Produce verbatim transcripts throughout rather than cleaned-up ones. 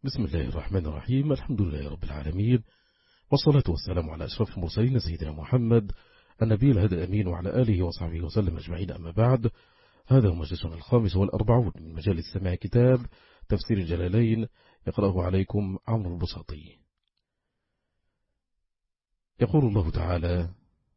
بسم الله الرحمن الرحيم. الحمد لله رب العالمين، والصلاة والسلام على أشرف المرسلين سيدنا محمد النبي الهدى الأمين وعلى آله وصحبه وسلم أجمعين. أما بعد، هذا هو مجلسنا الخامس والأربعون من مجالس سماع كتاب تفسير الجلالين، يقرأه عليكم عمرو البساطي. يقول الله تعالى: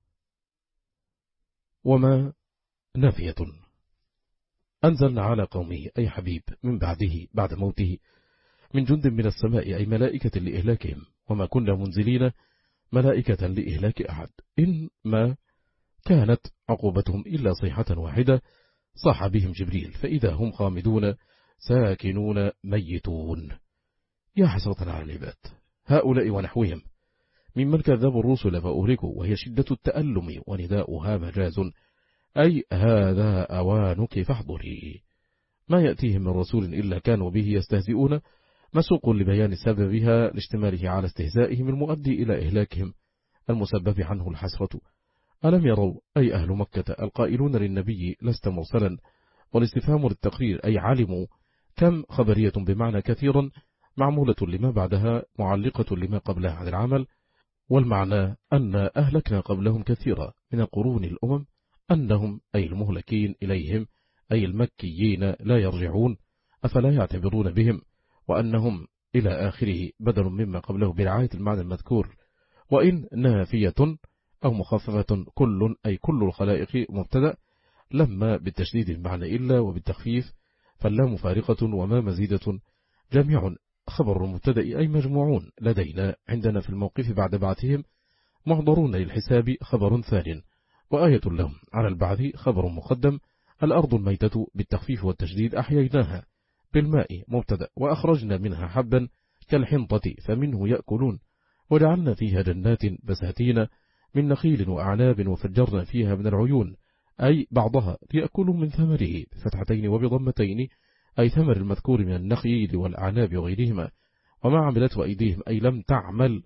وما نافية أنزلنا على قومه أي حبيب من بعده بعد موته من جند من السماء أي ملائكة لإهلاكهم، وما كنا منزلين ملائكة لإهلاك أحد، إن ما كانت عقوبتهم إلا صيحة واحدة صاح بهم جبريل فإذا هم خامدون ساكنون ميتون. يا حسرة على العباد هؤلاء ونحوهم ممن كذبوا الرسل فأهلكوا، وهي شدة التألم ونداؤها مجاز، أي هذا أوانك فاحضري. ما يأتيهم من رسول إلا كانوا به يستهزئون، مسوق لبيان سببها لاشتماله على استهزائهم المؤدي إلى إهلاكهم المسبب عنه الحسرة. ألم يروا أي أهل مكة القائلون للنبي لست مرسلا، والاستفهام للتقرير أي علموا، كم خبرية بمعنى كثيرا معمولة لما بعدها معلقة لما قبلها عن العمل، والمعنى أن أهلكنا قبلهم كثيرا من القرون الأمم، أنهم أي المهلكين إليهم أي المكيين لا يرجعون، أفلا يعتبرون بهم، وأنهم إلى آخره بدل مما قبله برعاية المعنى المذكور. وإن نافية أو مخففة كل أي كل الخلائق مبتدأ، لما بالتشديد المعنى إلا وبالتخفيف فاللام فارقة، وما مزيدة جميع خبر المبتدأ أي مجموعون لدينا عندنا في الموقف بعد بعثهم محضرون للحساب خبر ثان، وآية لهم على البعث خبر مقدم. الأرض الميتة بالتخفيف والتشديد أحييناها بالماء مبتدأ، وأخرجنا منها حبا كالحنطة فمنه يأكلون، وجعلنا فيها جنات بساتين من نخيل وأعناب وفجرنا فيها من العيون أي بعضها ليأكلوا من ثمره بفتحتين وبضمتين، أي ثمر المذكور من النخيل والأعناب وغيرهما. وما عملته أيديهم أي لم تعمل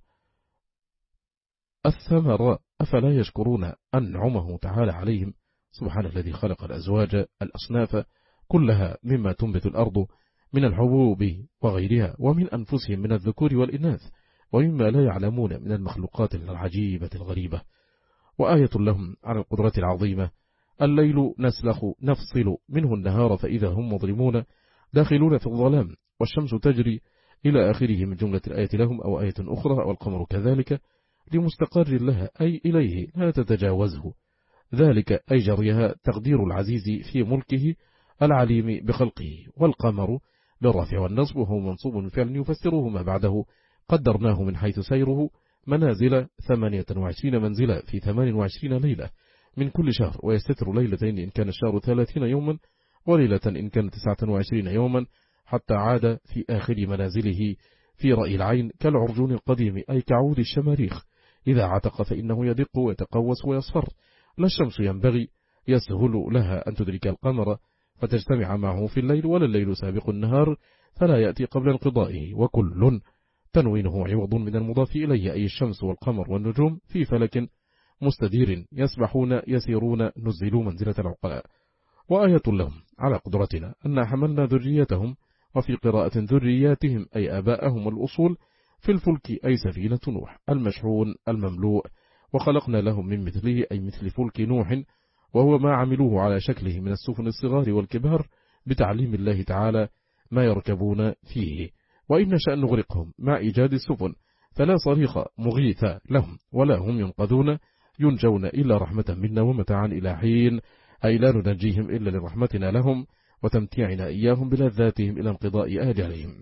الثمر أفلا يشكرون أنعمه تعالى عليهم. سبحان الذي خلق الأزواج الأصناف كلها مما تنبت الأرض من الحبوب وغيرها، ومن أنفسهم من الذكور والإناث، ومما لا يعلمون من المخلوقات العجيبة الغريبة. وآية لهم على القدرة العظيمة: الليل نسلخ نفصل منه النهار فإذا هم مظلمون داخلون في الظلام، والشمس تجري إلى آخره من جملة الآية لهم. أو آية أخرى: والقمر كذلك لمستقر لها أي إليه لا تتجاوزه، ذلك أي جريها تقدير العزيز في ملكه العليم بخلقه. والقمر بالرفع والنصب وهو منصوب بالفعل يفسره ما بعده: قدرناه من حيث سيره منازل ثمانية وعشرين منزلة في ثمان وعشرين ليلة من كل شهر، ويستتر ليلتين إن كان الشهر ثلاثين يوما وليلة إن كان تسعة وعشرين يوما، حتى عاد في آخر منازله في رأي العين كالعرجون القديم أي كعود الشماريخ، إذا عتق فإنه يدق ويتقوس ويصفر. لا الشمس ينبغي يسهل لها أن تدرك القمر فتجتمع معه في الليل، ولا الليل سابق النهار فلا يأتي قبل انقضائه، وكل تنوينه عوض من المضاف إليه أي الشمس والقمر والنجوم في فلك مستدير يسبحون يسيرون نزلوا منزلة العقلاء. وآية لهم على قدرتنا أن حملنا ذريتهم، وفي قراءة ذرياتهم أي آباءهم والأصول، في الفلك أي سفينة نوح المشحون المملوء، وخلقنا لهم من مثله أي مثل فلك نوح، وهو ما عملوه على شكله من السفن الصغار والكبار بتعليم الله تعالى ما يركبون فيه. وإن نشأ نغرقهم مع إيجاد السفن فلا صريخ مغيث لهم ولا هم ينقذون ينجون إلا رحمة منا ومتاعا إلى حين، أي لا ننجيهم إلا لرحمتنا لهم وتمتيعنا إياهم بلذاتهم إلى انقضاء آجالهم.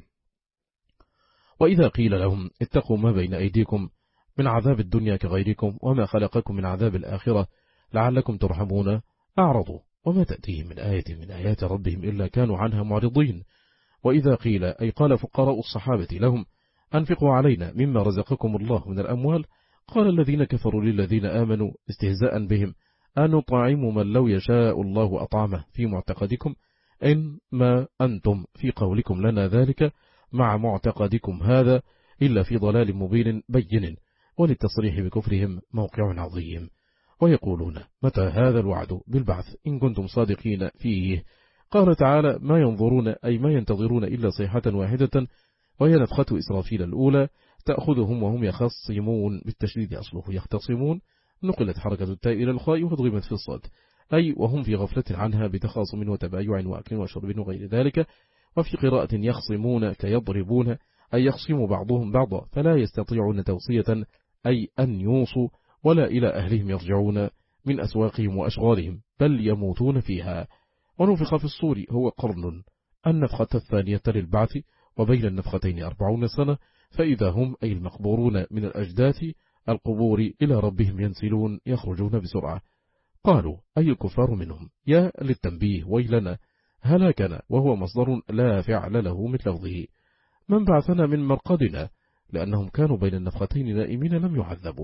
وإذا قيل لهم اتقوا ما بين أيديكم من عذاب الدنيا كغيركم وما خلقكم من عذاب الآخرة لعلكم ترحمون أعرضوا، وما تأتيهم من آية من آيات ربهم إلا كانوا عنها معرضين. وإذا قيل أي قال فقراء الصحابة لهم أنفقوا علينا مما رزقكم الله من الأموال، قال الذين كفروا للذين آمنوا استهزاء بهم أنطعم من لو يشاء الله أطعمه في معتقدكم، إنما أنتم في قولكم لنا ذلك مع معتقدكم هذا إلا في ضلال مبين بين، وللتصريح بكفرهم موقع عظيم. ويقولون متى هذا الوعد بالبعث إن كنتم صادقين فيه. قال تعالى ما ينظرون أي ما ينتظرون إلا صيحة واحدة وهي نفخة إسرافيل الأولى تأخذهم وهم يخصمون بالتشديد أصله يختصمون، نقلت حركة التاء إلى الخاء وضغمت في الصاد، أي وهم في غفلة عنها بتخاصم وتبايع وأكل وشرب وغير ذلك. وفي قراءة يخصمون كيضربون، أي يخصم بعضهم بعضا فلا يستطيعون توصية، أي أن يوصوا ولا إلى أهلهم يرجعون من أسواقهم وأشغالهم، بل يموتون فيها. ونفخ في الصور هو قرن، النفخة الثانية للبعث، وبين النفختين أربعون سنة، فإذا هم أي المقبورون من الأجداث القبور إلى ربهم ينسلون يخرجون بسرعة. قالوا أي الكفار منهم، يا للتنبيه ويلنا هلاكنا، وهو مصدر لا فعل له من لفظه، من بعثنا من مرقدنا، لأنهم كانوا بين النفختين نائمين لم يعذبوا.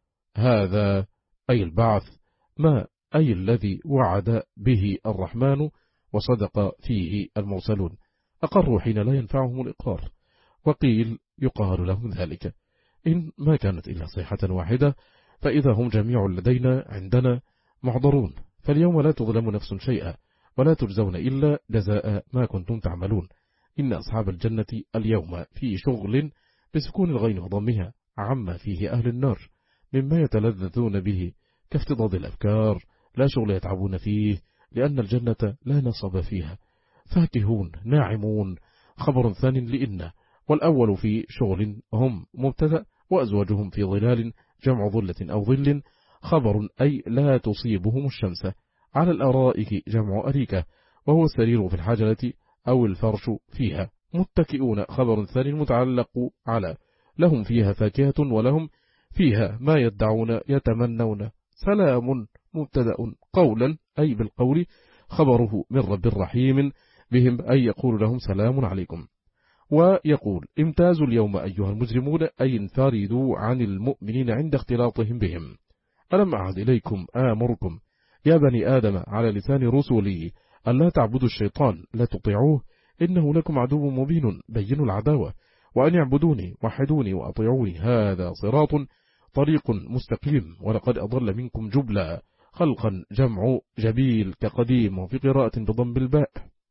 هذا أي البعث ما أي الذي وعد به الرحمن وصدق فيه المرسلون، أقروا حين لا ينفعهم الإقرار. وقيل يقال لهم ذلك إن ما كانت إلا صيحة واحدة، فإذا هم جميع لدينا عندنا محضرون، فاليوم لا تظلم نفس شيئا ولا تجزون إلا جزاء ما كنتم تعملون. إن أصحاب الجنة اليوم في شغل بسكون الغين وضمها عما فيه أهل النار مما يتلذذون به كافتضاض الأفكار، لا شغل يتعبون فيه لأن الجنة لا نصب فيها، فاكهون ناعمون. خبر ثاني لإن، والأول في شغل هم مبتدأ، وأزواجهم في ظلال جمع ظلة أو ظل، خبر أي لا تصيبهم الشمس، على الأرائك جمع أريكة، وهو السرير في الحجلة أو الفرش فيها، متكئون خبر ثاني متعلق على، لهم فيها فاكهة ولهم فيها ما يدعون يتمنون. سلام مبتدأ قولا أي بالقول، خبره من رب رحيم بهم، أي يقول لهم سلام عليكم. ويقول امتازوا اليوم أيها المجرمون، أي انفردوا عن المؤمنين عند اختلاطهم بهم. ألم أعد إليكم آمركم يا بني آدم على لسان رسولي ألا تعبدوا الشيطان لا تطيعوه إنه لكم عدو مبين بين العداوة، وأن يعبدوني وحدوني وأطيعوني هذا صراط طريق مستقيم. ولقد أضل منكم جبلا، خلقا جمع جبيل كقديم، وفي قراءة بضم الباء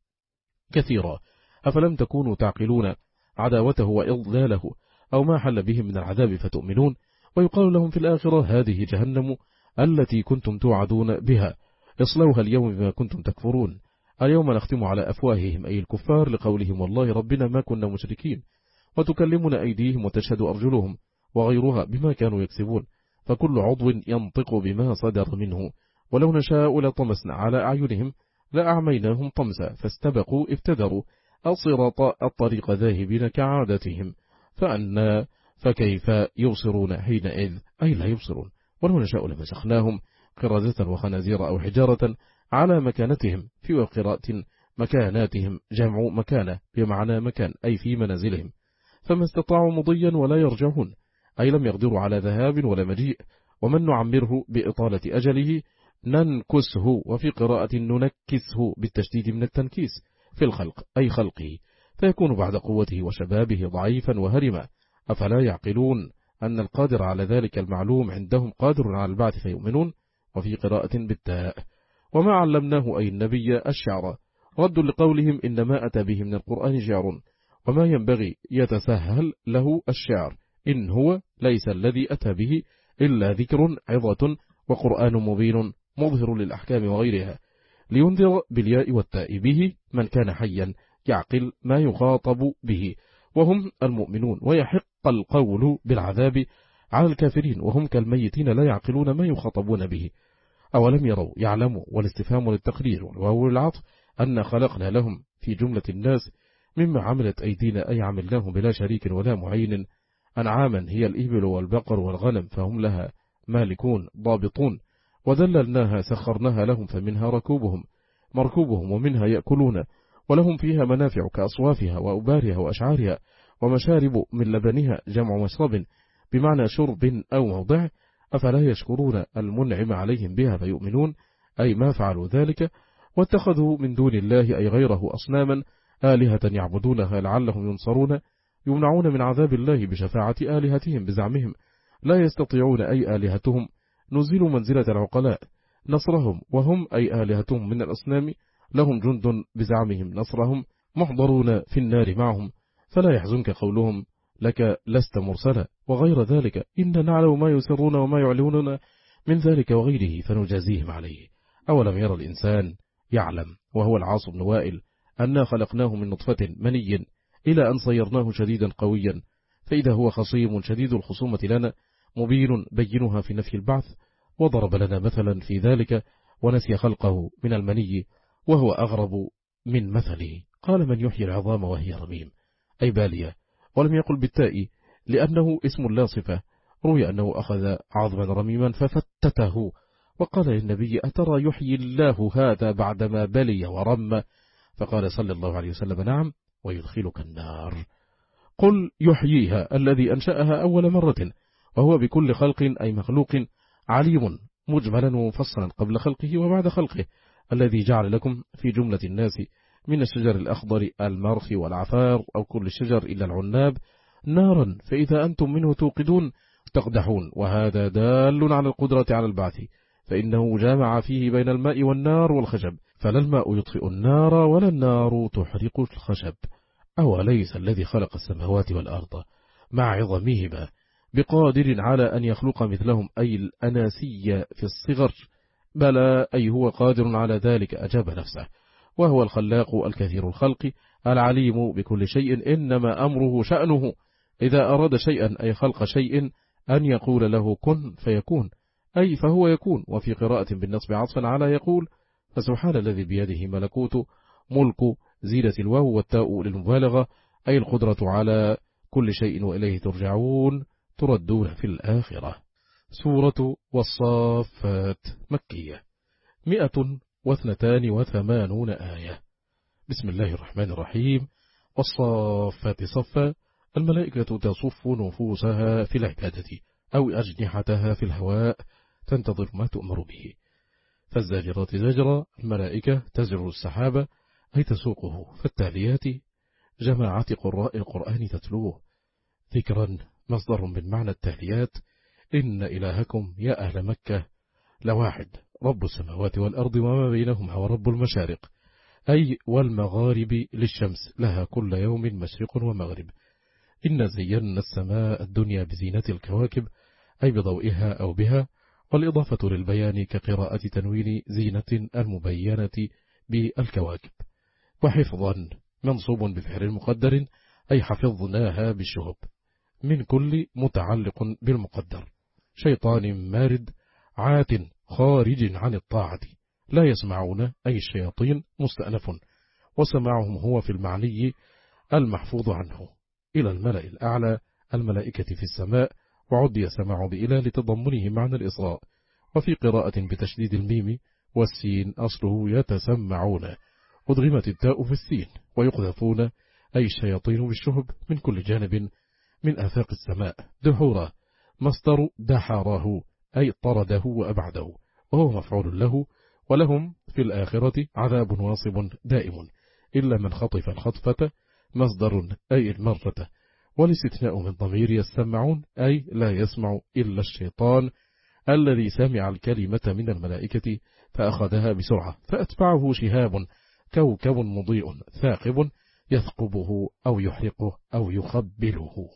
كثيرا. أفلم تكونوا تعقلون عداوته وإضلاله أو ما حل بهم من العذاب فتؤمنون. ويقال لهم في الآخرة هذه جهنم التي كنتم توعدون بها اصلوها اليوم بما كنتم تكفرون. اليوم نختم على أفواههم أي الكفار لقولهم والله ربنا ما كنا مشركين، وتكلمنا أيديهم وتشهد أرجلهم وغيرها بما كانوا يكسبون، فكل عضو ينطق بما صدر منه. ولو نشاء لطمسنا على أعينهم لأعميناهم طمسا فاستبقوا ابتدروا الصراط الطريق ذاهبين كعادتهم، فأنا فكيف يبصرون حينئذ أي لا يبصرون. ولو نشاء لمسخناهم قردة وخنازير أو حجارة على مكانتهم، في قراءة مكاناتهم جمع مكانة بمعنى مكان أي في منازلهم، فما استطاعوا مضيا ولا يرجعون، أي لم يقدروا على ذهاب ولا مجيء. ومن نعمره بإطالة أجله ننكسه، وفي قراءة ننكسه بالتشديد من التنكيس في الخلق أي خلقه، فيكون بعد قوته وشبابه ضعيفا وهرما. أفلا يعقلون أن القادر على ذلك المعلوم عندهم قادر على البعث فيؤمنون. وفي قراءة بالتاء. وما علمناه أي النبي الشعر، رد لقولهم إنما أتى به من القرآن شعر، وما ينبغي يتسهل له الشعر، إن هو ليس الذي أتى به إلا ذكر عظة وقرآن مبين مظهر للأحكام وغيرها، لينذر بالياء والتاء به من كان حيا يعقل ما يخاطب به وهم المؤمنون، ويحق القول بالعذاب على الكافرين وهم كالميتين لا يعقلون ما يخاطبون به. أولم يروا يعلموا، والاستفهام للتقرير والواو للعطف، أن خلقنا لهم في جملة الناس مما عملت أيدينا أي عملناه بلا شريك ولا معين، أنعاما هي الإبل والبقر والغنم فهم لها مالكون ضابطون، وذللناها سخرناها لهم فمنها ركوبهم مركوبهم ومنها يأكلون، ولهم فيها منافع كأصوافها وأبارها وأشعارها، ومشارب من لبنها جمع مشرب بمعنى شرب أو موضع. أفلا يشكرون المنعم عليهم بها فيؤمنون، أي ما فعلوا ذلك واتخذوا من دون الله أي غيره أصناما آلهة يعبدونها لعلهم ينصرون، يمنعون من عذاب الله بشفاعة آلهتهم بزعمهم، لا يستطيعون أي آلهتهم نزلوا منزلة العقلاء نصرهم، وهم أي آلهتهم من الأصنام لهم جند بزعمهم نصرهم محضرون في النار معهم، فلا يحزنك قولهم لك لست مرسلا وغير ذلك، إن نعلم ما يسرون وما يعلنون من ذلك وغيره فنجازيهم عليه. أولم يرى الإنسان يعلم وهو العاص بن وائل أنا خلقناه من نطفة مني إلى أن صيرناه شديدا قويا فإذا هو خصيم شديد الخصومة لنا مبين بينها في نفي البعث، وضرب لنا مثلا في ذلك ونسي خلقه من المني وهو أغرب من مثله. قال من يحيي العظام وهي رميم أي بالية، ولم يقل بالتاء لأنه اسم لا صفة. روي أنه أخذ عظما رميما ففتته وقال للنبي أترى يحيي الله هذا بعدما بلي ورم؟ فقال صلى الله عليه وسلم نعم ويدخلك النار. قل يحييها الذي أنشأها أول مرة وهو بكل خلق أي مخلوق عليم مجملا ومفصلا قبل خلقه وبعد خلقه، الذي جعل لكم في جملة الناس من الشجر الأخضر المرخ والعفار أو كل الشجر إلا العناب نارا فإذا أنتم منه توقدون تقدحون، وهذا دال على القدرة على البعث، فإنه جامع فيه بين الماء والنار والخشب، فلا الماء يطفئ النار ولا النار تحرق الخشب. أوليس الذي خلق السماوات والأرض مع عظمهما بقادر على أن يخلق مثلهم أي الأناسي في الصغر؟ بلى أي هو قادر على ذلك أجاب نفسه، وهو الخلاق الكثير الخلق العليم بكل شيء، إنما أمره شأنه إذا أراد شيئا أي خلق شيء أن يقول له كن فيكون، أي فهو يكون. وفي قراءة بالنصب عطفا على يقول فسبحان الذي بيده ملكوت ملك زيدة الواو والتاء للمبالغة أي القدرة على كل شيء وإليه ترجعون تردون في الآخرة. سورة والصافات مكية مئة واثنتان وثمانون آية. بسم الله الرحمن الرحيم. والصافات صفا الملائكة تصف نفوسها في العبادة أو أجنحتها في الهواء تنتظر ما تؤمر به. فالزاجرات زجرا الملائكة تزر السحابة أي تسوقه، فالتاليات جماعة قراء القرآن تتلوه. ذكرا مصدر من معنى التاليات إن إلهكم يا أهل مكة لواحد رب السماوات والأرض وما بينهما ورب المشارق أي والمغارب للشمس لها كل يوم مشرق ومغرب. إن زينا السماء الدنيا بزينة الكواكب أي بضوئها أو بها، والإضافة للبيان كقراءة تنوين زينة المبينة بالكواكب. وحفظا منصوب بفعل مقدر أي حفظناها بالشهب من كل متعلق بالمقدر. شيطان مارد عات خارج عن الطاعة لا يسمعون أي الشياطين مستأنف، وسمعهم هو في المعني المحفوظ عنه. إلى الملأ الأعلى الملائكة في السماء، وعدي سمع بإلى لتضمنه معنى الإصراء. وفي قراءة بتشديد الميم والسين أصله يتسمعون، أدغمت التاء في السين، ويقذفون أي الشياطين بالشهب من كل جانب من آفاق السماء. دحورا مصدر دحره أي طرده وأبعده، وهو مفعول له. ولهم في الآخرة عذاب واصب دائم إلا من خطف الخطفة مصدر أي المرة، والاستثناء من ضمير يسمعون أي لا يسمع إلا الشيطان الذي سمع الكلمة من الملائكة فأخذها بسرعة فأتبعه شهاب كوكب مضيء ثاقب يثقبه أو يحرقه أو يخبله.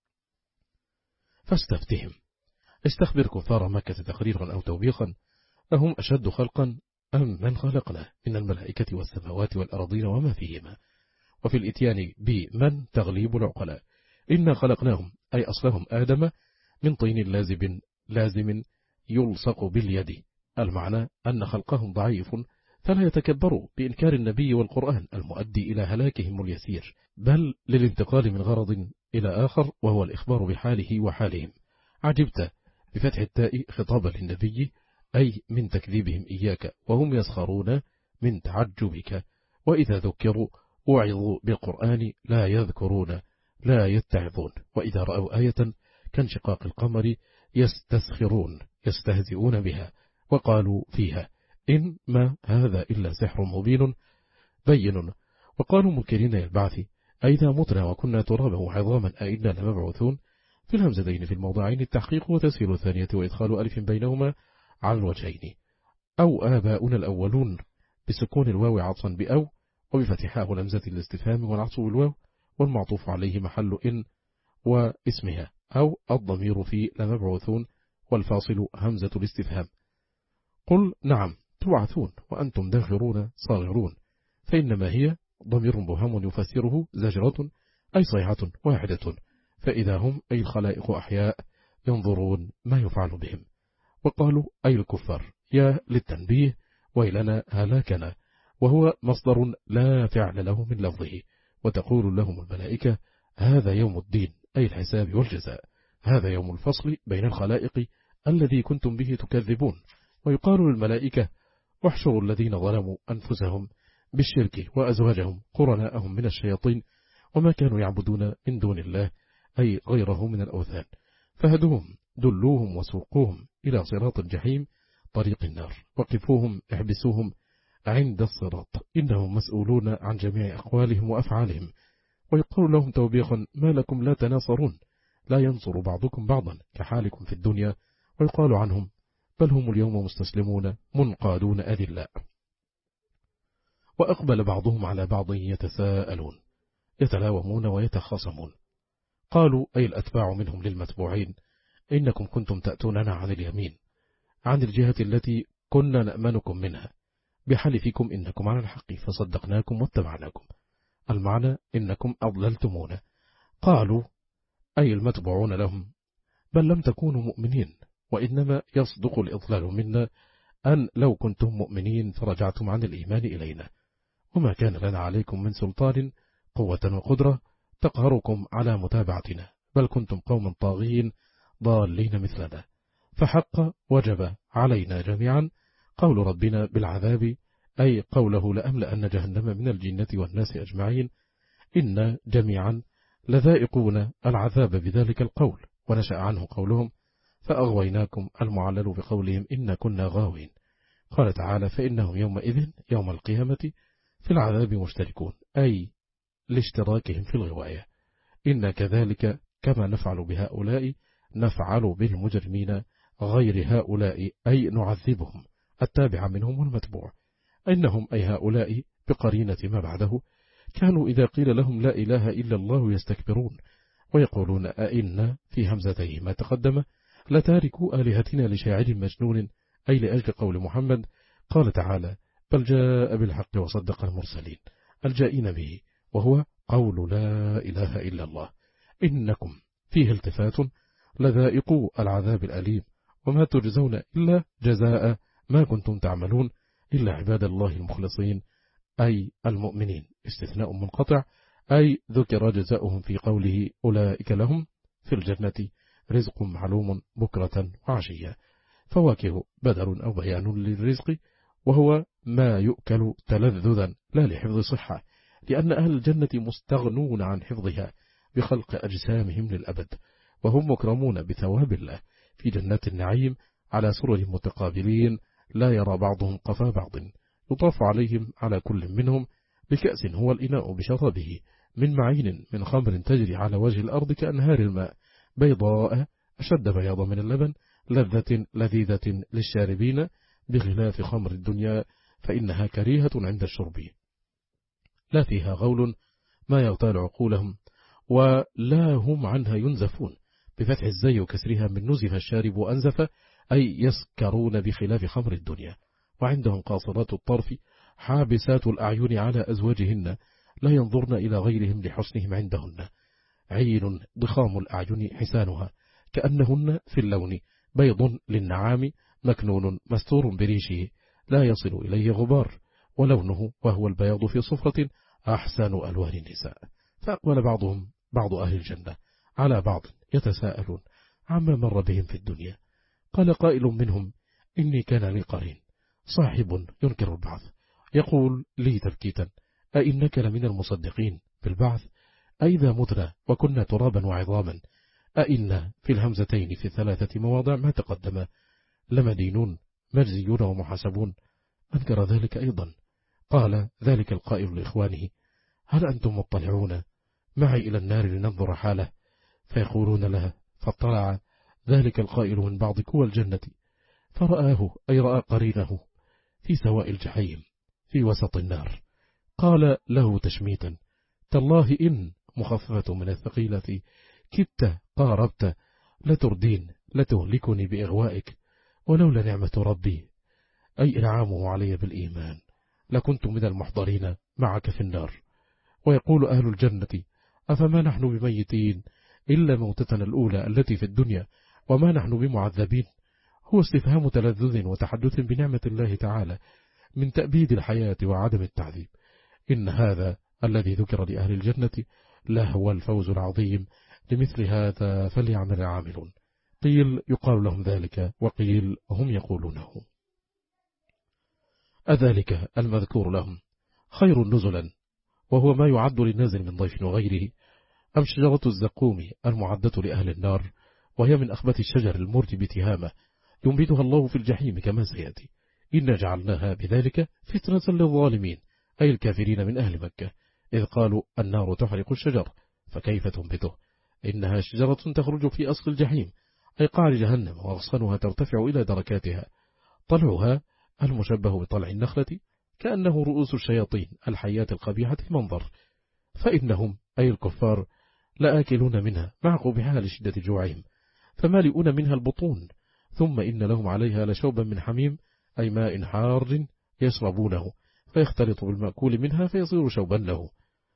فاستفتهم استخبر كفار مكة تقريرا أو توبيخا أهم أشد خلقا أم من خلقنا من الملائكة والسماوات والأرضين وما فيهما. وفي الإتيان بمن تغليب العقلاء. إنا خلقناهم أي أصلهم آدم من طين لازم لازم يلصق باليد، المعنى أن خلقهم ضعيف فلا يتكبروا بإنكار النبي والقرآن المؤدي إلى هلاكهم اليسير، بل للانتقال من غرض إلى آخر وهو الإخبار بحاله وحالهم. عجبت بفتح التاء خطابا للنبي أي من تكذيبهم إياك، وهم يسخرون من تعجبك، وإذا ذكروا وعظوا بالقرآن لا يذكرون لا يتعظون، وإذا رأوا آية كانشقاق القمر يستسخرون يستهزئون بها، وقالوا فيها إن ما هذا إلا سحر مبين بين. وقالوا منكرين البعث أئذا متنا وكنا ترابا وعظاما أئنا لمبعوثون. في الهمزتين في الموضعين التحقيق وتسهيل الثانية وإدخال ألف بينهما على الوجهين. أو آباؤنا الأولون بسكون الواو عطفا بأو، وبفتحاه لمزة الاستفهام والعطف بالواو، والمعطوف عليه محل إن واسمها، أو الضمير في لمبعوثون والفاصل همزة الاستفهام. قل نعم تبعثون وأنتم داخرون صاغرون، فإنما هي ضمير مبهم يفسره زجرة أي صيحة واحدة، فإذا هم أي الخلائق أحياء ينظرون ما يفعل بهم. وقالوا أي الكفار يا للتنبيه ويلنا هلاكنا، وهو مصدر لا فعل له من لفظه. وتقول لهم الملائكة هذا يوم الدين أي الحساب والجزاء، هذا يوم الفصل بين الخلائق الذي كنتم به تكذبون. ويقال للملائكة احشروا الذين ظلموا أنفسهم بالشرك وأزواجهم قرناءهم من الشياطين وما كانوا يعبدون من دون الله أي غيره من الأوثان، فهدوهم دلوهم وسوقوهم إلى صراط الجحيم طريق النار، وقفوهم احبسوهم عند الصراط إنهم مسؤولون عن جميع أقوالهم وأفعالهم. ويقول لهم توبيخا ما لكم لا تناصرون، لا ينصر بعضكم بعضا كحالكم في الدنيا. ويقال عنهم بل هم اليوم مستسلمون منقادون أذلاء. وأقبل بعضهم على بعض يتساءلون يتلاومون ويتخاصمون. قالوا أي الأتباع منهم للمتبوعين إنكم كنتم تأتوننا عن اليمين، عن الجهة التي كنا نأمنكم منها، بحلفكم إنكم على الحق فصدقناكم واتبعناكم، المعنى إنكم أضللتمونا. قالوا أي المتبوعون لهم بل لم تكونوا مؤمنين، وإنما يصدق الإضلال منا أن لو كنتم مؤمنين فرجعتم عن الإيمان إلينا، وما كان لنا عليكم من سلطان قوة وقدرة تقهركم على متابعتنا، بل كنتم قوما طاغين ضالين مثلنا. فحق وجب علينا جميعا قول ربنا بالعذاب، أي قوله لأملأن جهنم من الجنة والناس أجمعين، إن جميعا لذائقون العذاب بذلك القول. ونشأ عنه قولهم فأغويناكم المعلل بقولهم إن كنا غاوين. قال تعالى فإنهم يومئذ يوم القيامة في العذاب مشتركون، أي لاشتراكهم في الغواية. إن كذلك كما نفعل بهؤلاء نفعل بالمجرمين غير هؤلاء، أي نعذبهم التابع منهم والمتبوع. إنهم أي هؤلاء بقرينة ما بعده كانوا إذا قيل لهم لا إله إلا الله يستكبرون، ويقولون أئنا في همزتيه ما تقدم لتاركوا آلهتنا لشاعر مجنون، أي لأجل قول محمد. قال تعالى بل جاء بالحق وصدق المرسلين الجائين به، وهو قول لا إله إلا الله. إنكم فيه التفات لذائقوا العذاب الأليم، وما تجزون إلا جزاء ما كنتم تعملون إلا عباد الله المخلصين أي المؤمنين، استثناء منقطع، أي ذكر جزاؤهم في قوله أولئك لهم في الجنة رزق معلوم بكرة وعشية. فواكه بدل أو بيان للرزق، وهو ما يؤكل تلذذا لا لحفظ صحة، لأن أهل الجنة مستغنون عن حفظها بخلق أجسامهم للأبد، وهم مكرمون بثواب الله في جنات النعيم على سرر متقابلين لا يرى بعضهم قفا بعض، يطاف عليهم على كل منهم بكأس هو الإناء بشربه من معين من خمر تجري على وجه الأرض كأنهار الماء بيضاء أشد بياضا من اللبن لذة لذيذة للشاربين، بخلاف خمر الدنيا فإنها كريهة عند الشرب، لا فيها غول ما يغتال عقولهم ولا هم عنها ينزفون، بفتح الزي وكسرها من نزف الشارب وأنزف، أي يسكرون بخلاف خمر الدنيا. وعندهم قاصرات الطرف حابسات الأعين على أزواجهن لا ينظرن إلى غيرهم لحسنهم عندهن، عين ضخام الأعين حسانها كأنهن في اللون بيض للنعام مكنون مستور بريشه لا يصل إليه غبار، ولونه وهو البياض في صفرة أحسن ألوان النساء. فأقبل بعضهم بعض أهل الجنة على بعض يتساءلون عما مر بهم في الدنيا. قال قائل منهم إني كان لي قرين صاحب ينكر البعث يقول لي تبكيتا أئنك لمن المصدقين بالبعث، أئذا متنا وكنا ترابا وعظاما، أئنا في الهمزتين في ثلاثة مواضع ما تقدم لمدينون مجزيون ومحاسبون. أنكر ذلك أيضا. قال ذلك القائل لإخوانه هل أنتم مطلعون معي إلى النار لننظر حاله؟ فيقولون لها. فاطلع ذلك القائل من بعض كوى الجنة فرآه، أي رأى قرينه في سواء الجحيم في وسط النار. قال له تشميتا تالله إن مخففة من الثقيلة كدت قاربت لتردين لتهلكني بإغوائك، ولولا نعمة ربي أي إنعامه علي بالإيمان لكنت من المحضرين معك في النار. ويقول أهل الجنة أفما نحن بميتين إلا موتتنا الأولى التي في الدنيا وما نحن بمعذبين. هو استفهام تلذذ وتحدث بنعمة الله تعالى من تأبيد الحياة وعدم التعذيب. إن هذا الذي ذكر لأهل الجنة لهو الفوز العظيم، لمثل هذا فليعمل العاملون. قيل يقال لهم ذلك، وقيل هم يقولونه. أذلك المذكور لهم خير نزلا وهو ما يعد للنازل من ضيف وغيره، أم شجرة الزقوم المعدة لأهل النار، وهي من أخبث الشجر المرتب تهامة ينبتها الله في الجحيم كما سيأتي. إن جعلناها بذلك فتنة للظالمين أي الكافرين من أهل مكة، إذ قالوا النار تحرق الشجر فكيف تنبته. إنها شجرة تخرج في أصل الجحيم أي قعر جهنم، وأغصانها ترتفع إلى دركاتها. طلعها المشبه بطلع النخلة كأنه رؤوس الشياطين الحيات القبيحة المنظر، فإنهم أي الكفار لآكلون منها مع قبحها لشدة جوعهم، فمالئون منها البطون. ثم إن لهم عليها لشوبا من حميم أي ماء حار يشربونه فيختلط بالمأكول منها فيصير شوبا له.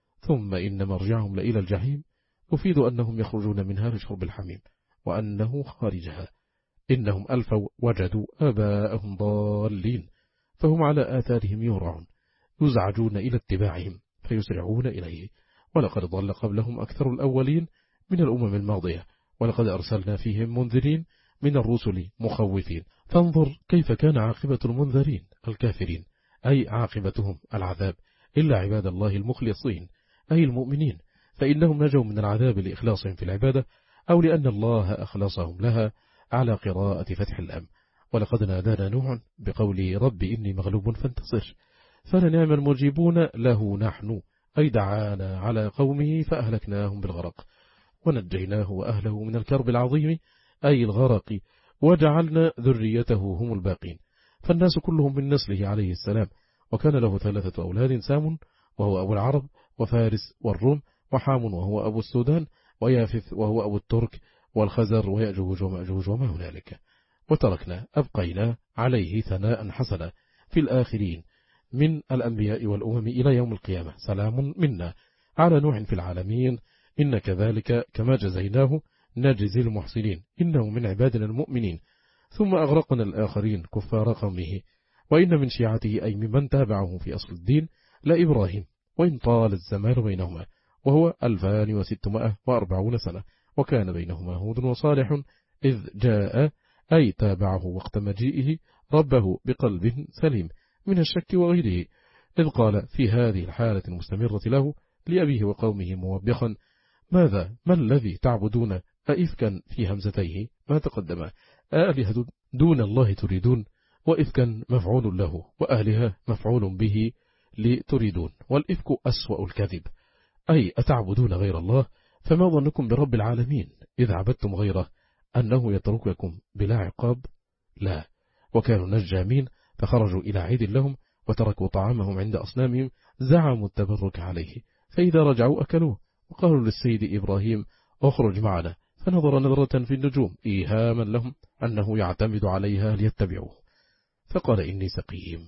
ثم إن مرجعهم لإلى الجحيم يفيد أنهم يخرجون منها لشرب الحميم وأنه خارجها. إنهم ألفوا وجدوا آباءهم ضالين فهم على آثارهم يورعون، يزعجون إلى اتباعهم فيسرعون إليه. ولقد ضل قبلهم أكثر الأولين من الأمم الماضية، ولقد أرسلنا فيهم منذرين من الرسل مخوفين، فانظر كيف كان عاقبة المنذرين الكافرين أي عاقبتهم العذاب، إلا عباد الله المخلصين أي المؤمنين، فإنهم نجوا من العذاب لإخلاصهم في العبادة أو لأن الله أخلصهم لها على قراءة فتح الأم. ولقد نادانا نوح بقوله رب إني مغلوب فانتصر، فلنعم المجيبون له نحن أي دعانا على قومه فأهلكناهم بالغرق ونجيناه وأهله من الكرب العظيم أي الغرق، وجعلنا ذريته هم الباقين. فالناس كلهم من نسله عليه السلام، وكان له ثلاثة أولاد: سام وهو أبو العرب، وفارس والروم، وحام وهو أبو السودان، ويافث وهو أبو الترك، والخزر ويأجوج ومأجوج وما هنالك. وتركنا أبقينا عليه ثناء حسنا في الآخرين من الأنبياء والأمم إلى يوم القيامة، سلام منا على نوح في العالمين، إن كذلك كما جزيناه نجزي المحسنين إنه من عبادنا المؤمنين. ثم أغرقنا الآخرين كفار قومه. وإن من شيعته أي ممن تابعه في أصل الدين لإبراهيم، وإن طال الزمان بينهما وهو ألفان وستمائة وأربعون سنة، وكان بينهما هود وصالح إذ جاء أي تابعه وقت مجيئه ربه بقلب سليم من الشك وغيره، إذ قال في هذه الحالة المستمرة له لأبيه وقومه موبخا ماذا ما الذي تعبدون أئفكا في همزتيه ما تقدم، آلهة دون الله تريدون، وإفكا مفعول له وآلهة مفعول به لتريدون، والإفك أسوأ الكذب أي أتعبدون غير الله، فما ظنكم برب العالمين إذ عبدتم غيره أنه يترككم بلا عقاب؟ لا. وكانوا نجامين فخرجوا إلى عيد لهم وتركوا طعامهم عند أصنامهم زعموا التبرك عليه، فإذا رجعوا أكلوه وقالوا للسيد إبراهيم أخرج معنا، فنظر نظرة في النجوم إيهاما لهم أنه يعتمد عليها ليتبعوه، فقال إني سقيم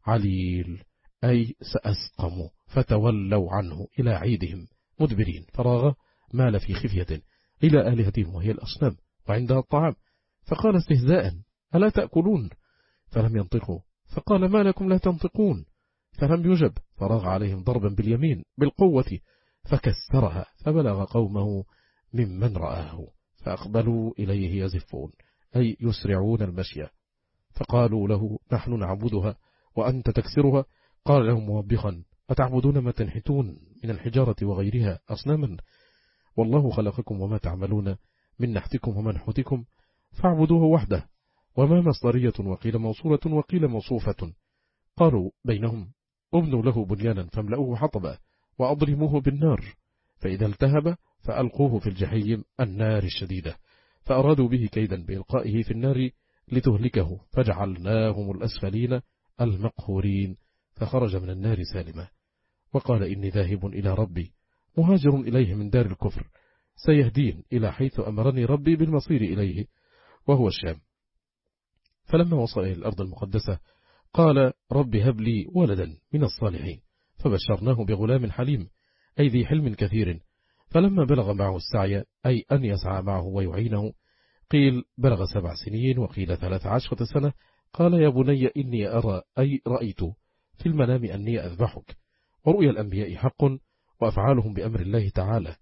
عليل أي سأسقم، فتولوا عنه إلى عيدهم مدبرين، فراغ مال في خفية إلى آلهتهم وهي الأصنام وعندها الطعام، فقال استهزاء ألا تأكلون؟ فلم ينطقوا، فقال ما لكم لا تنطقون؟ فلم يجب، فراغ عليهم ضربا باليمين بالقوة فكسرها، فبلغ قومه ممن رآه فأقبلوا إليه يزفون أي يسرعون المشي، فقالوا له نحن نعبدها وأنت تكسرها. قال لهم موبخا أتعبدون ما تنحتون من الحجارة وغيرها أصناما، والله خلقكم وما تعملون من نحتكم ومنحتكم فاعبدوه وحده. وما مصدرية وقيل موصولة وقيل موصوفة. قالوا بينهم ابنوا له بنيانا فاملأوه حطبا وأضرموه بالنار، فإذا التهب فألقوه في الجحيم النار الشديدة، فأرادوا به كيدا بإلقائه في النار لتهلكه، فجعلناهم الأسفلين المقهورين، فخرج من النار سالما. وقال إني ذاهب إلى ربي مهاجر إليه من دار الكفر، سيهدين إلى حيث أمرني ربي بالمصير إليه وهو الشام. فلما وصل إلى الأرض المقدسة قال رب هب لي ولدا من الصالحين، فبشرناه بغلام حليم أي ذي حلم كثير. فلما بلغ معه السعي أي أن يسعى معه ويعينه، قيل بلغ سبع سنين وقيل ثلاث عشرة سنة، قال يا بني إني أرى أي رأيت في المنام أني أذبحك، ورؤيا الأنبياء حق وأفعالهم بأمر الله تعالى،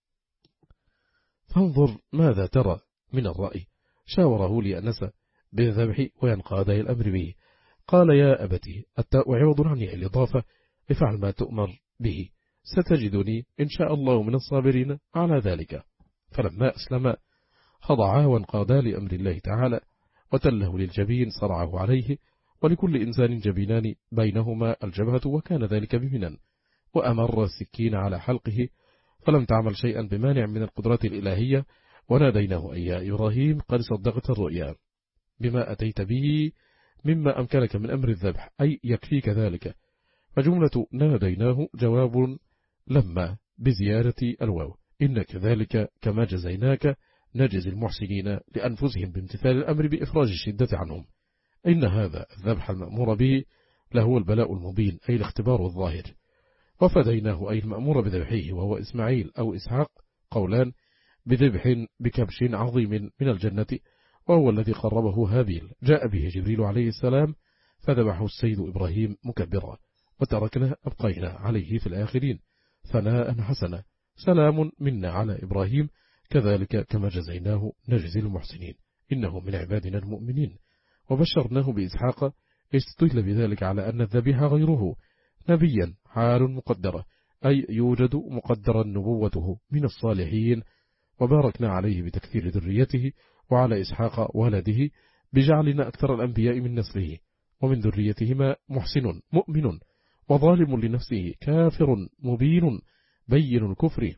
فانظر ماذا ترى من الرأي. شاوره ليأنس بالذبح وينقاد الأمر به. قال يا أبتي التاء عوض عني الإضافة، افعل ما تؤمر به، ستجدني إن شاء الله من الصابرين على ذلك. فلما أسلم خضعا وانقادا لأمر الله تعالى، وتله للجبين صرعه عليه، ولكل إنسان جبينان بينهما الجبهة، وكان ذلك بمنن، وأمر السكين على حلقه فلم تعمل شيئا بمانع من القدرات الإلهية. وناديناه أي يا إبراهيم قد صدقت الرؤيا بما أتيت به مما أمكنك من أمر الذبح، أي يكفيك ذلك. فجملة ناديناه جواب لما بزيارة الواو، إن كذلك كما جزيناك نجزي المحسنين لأنفسهم بامتثال الأمر بإفراج الشدة عنهم. إن هذا الذبح المأمور به لهو البلاء المبين، أي الاختبار الظاهر. وفديناه أي المأمور بذبحه وهو إسماعيل أو إسحاق، قولان، بذبح بكبش عظيم من الجنة وهو الذي قربه هابيل، جاء به جبريل عليه السلام فذبحه السيد إبراهيم مكبرا، وتركنا أبقينا عليه في الآخرين ثناء حسنا، سلام منا على إبراهيم كذلك كما جزيناه نجزي المحسنين إنه من عبادنا المؤمنين. وبشرناه بإسحاق، استدل بذلك على أن الذبيح غيره نبيا حال مقدرة، أي يوجد مقدرا نبوته من الصالحين. وباركنا عليه بتكثير ذريته وعلى إسحاق ولده بجعلنا أكثر الأنبياء من نسله، ومن ذريتهما محسن مؤمن وظالم لنفسه كافر مبين بين الكفر.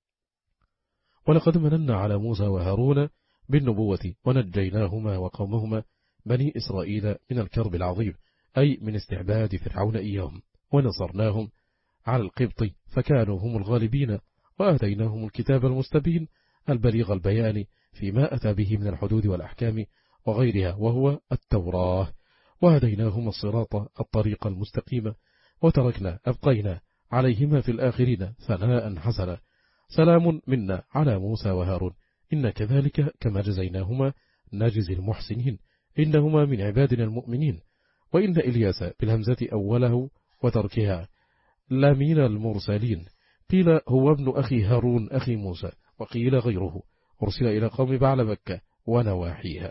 ولقد مننا على موسى وهارون بالنبوة ونجيناهما وقومهما بني إسرائيل من الكرب العظيم، أي من استعباد فرعون إياهم، ونصرناهم على القبط فكانوا هم الغالبين، وآتيناهم الكتاب المستبين البليغ البيان فيما أتى به من الحدود والأحكام وغيرها وهو التوراة، وهديناهم الصراط الطريق المستقيم، وتركنا أبقينا عليهما في الآخرين ثناء حسنا، سلام منا على موسى وهارون إن كذلك كما جزيناهما نجزي المحسنين إنهما من عبادنا المؤمنين. وإن إلياس بالهمزة أوله وتركها لمن المرسلين، قيل هو ابن أخي هارون أخي موسى، وقيل غيره أرسل إلى قوم بعلبكة ونواحيها،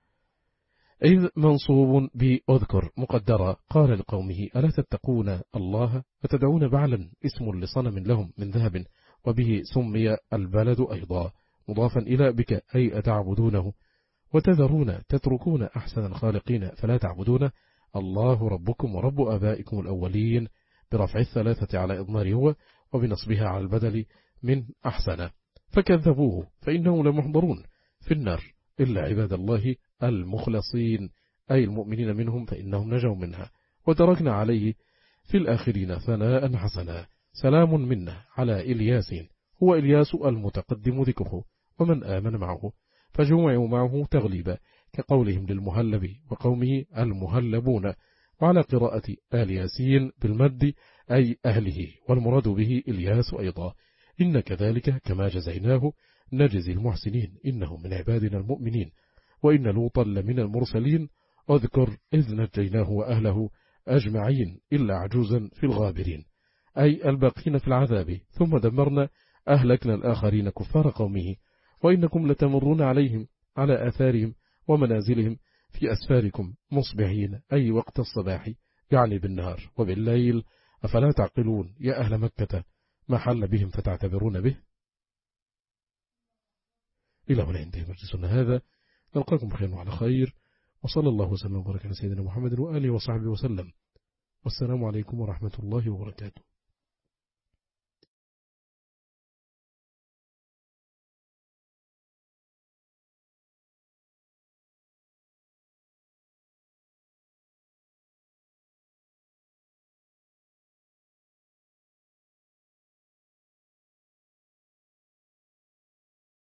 إذ منصوب بأذكر مقدرة. قال لقومه ألا تتقون الله فتدعون بعلا اسم لصنم لهم من ذهب، وبه سمي البلد أيضا مضافا إلى بك أي أتعبدونه، وتذرون تتركون أحسن الخالقين فلا تعبدون الله ربكم ورب آبائكم الأولين، برفع الثلاثة على إضمار هو وبنصبها على البدل من أحسن. فكذبوه فإنهم لمحضرون في النار إلا عباد الله المخلصين أي المؤمنين منهم فإنهم نجوا منها. وتركنا عليه في الآخرين ثناء حسنا، سلام منا على إلياسين، هو إلياس المتقدم ذكره ومن آمن معه، فجمعوا معه تغليبا كقولهم للمهلب وقومه المهلبون، وعلى قراءة آل ياسين بالمد أي أهله، والمراد به إلياس أيضا. إن كذلك كما جزيناه نجزي المحسنين إنه من عبادنا المؤمنين. وإن لوطا لمن المرسلين، أذكر إذ نجيناه وأهله أجمعين إلا عجوزا في الغابرين، أي الباقين في العذاب، ثم دمرنا أهلكنا الآخرين كفار قومه. وإنكم لتمرون عليهم على آثارهم ومنازلهم في أسفاركم مصبحين أي وقت الصباح، يعني بالنهار وبالليل، أفلا تعقلون يا أهل مكة ما حل بهم فتعتبرون به. إلى هنا ينتهي مجلسنا هذا، نلقاكم بخير وعلى خير، وصلى الله وسلم وبارك على سيدنا محمد وآله وصحبه وسلم، والسلام عليكم ورحمة الله وبركاته.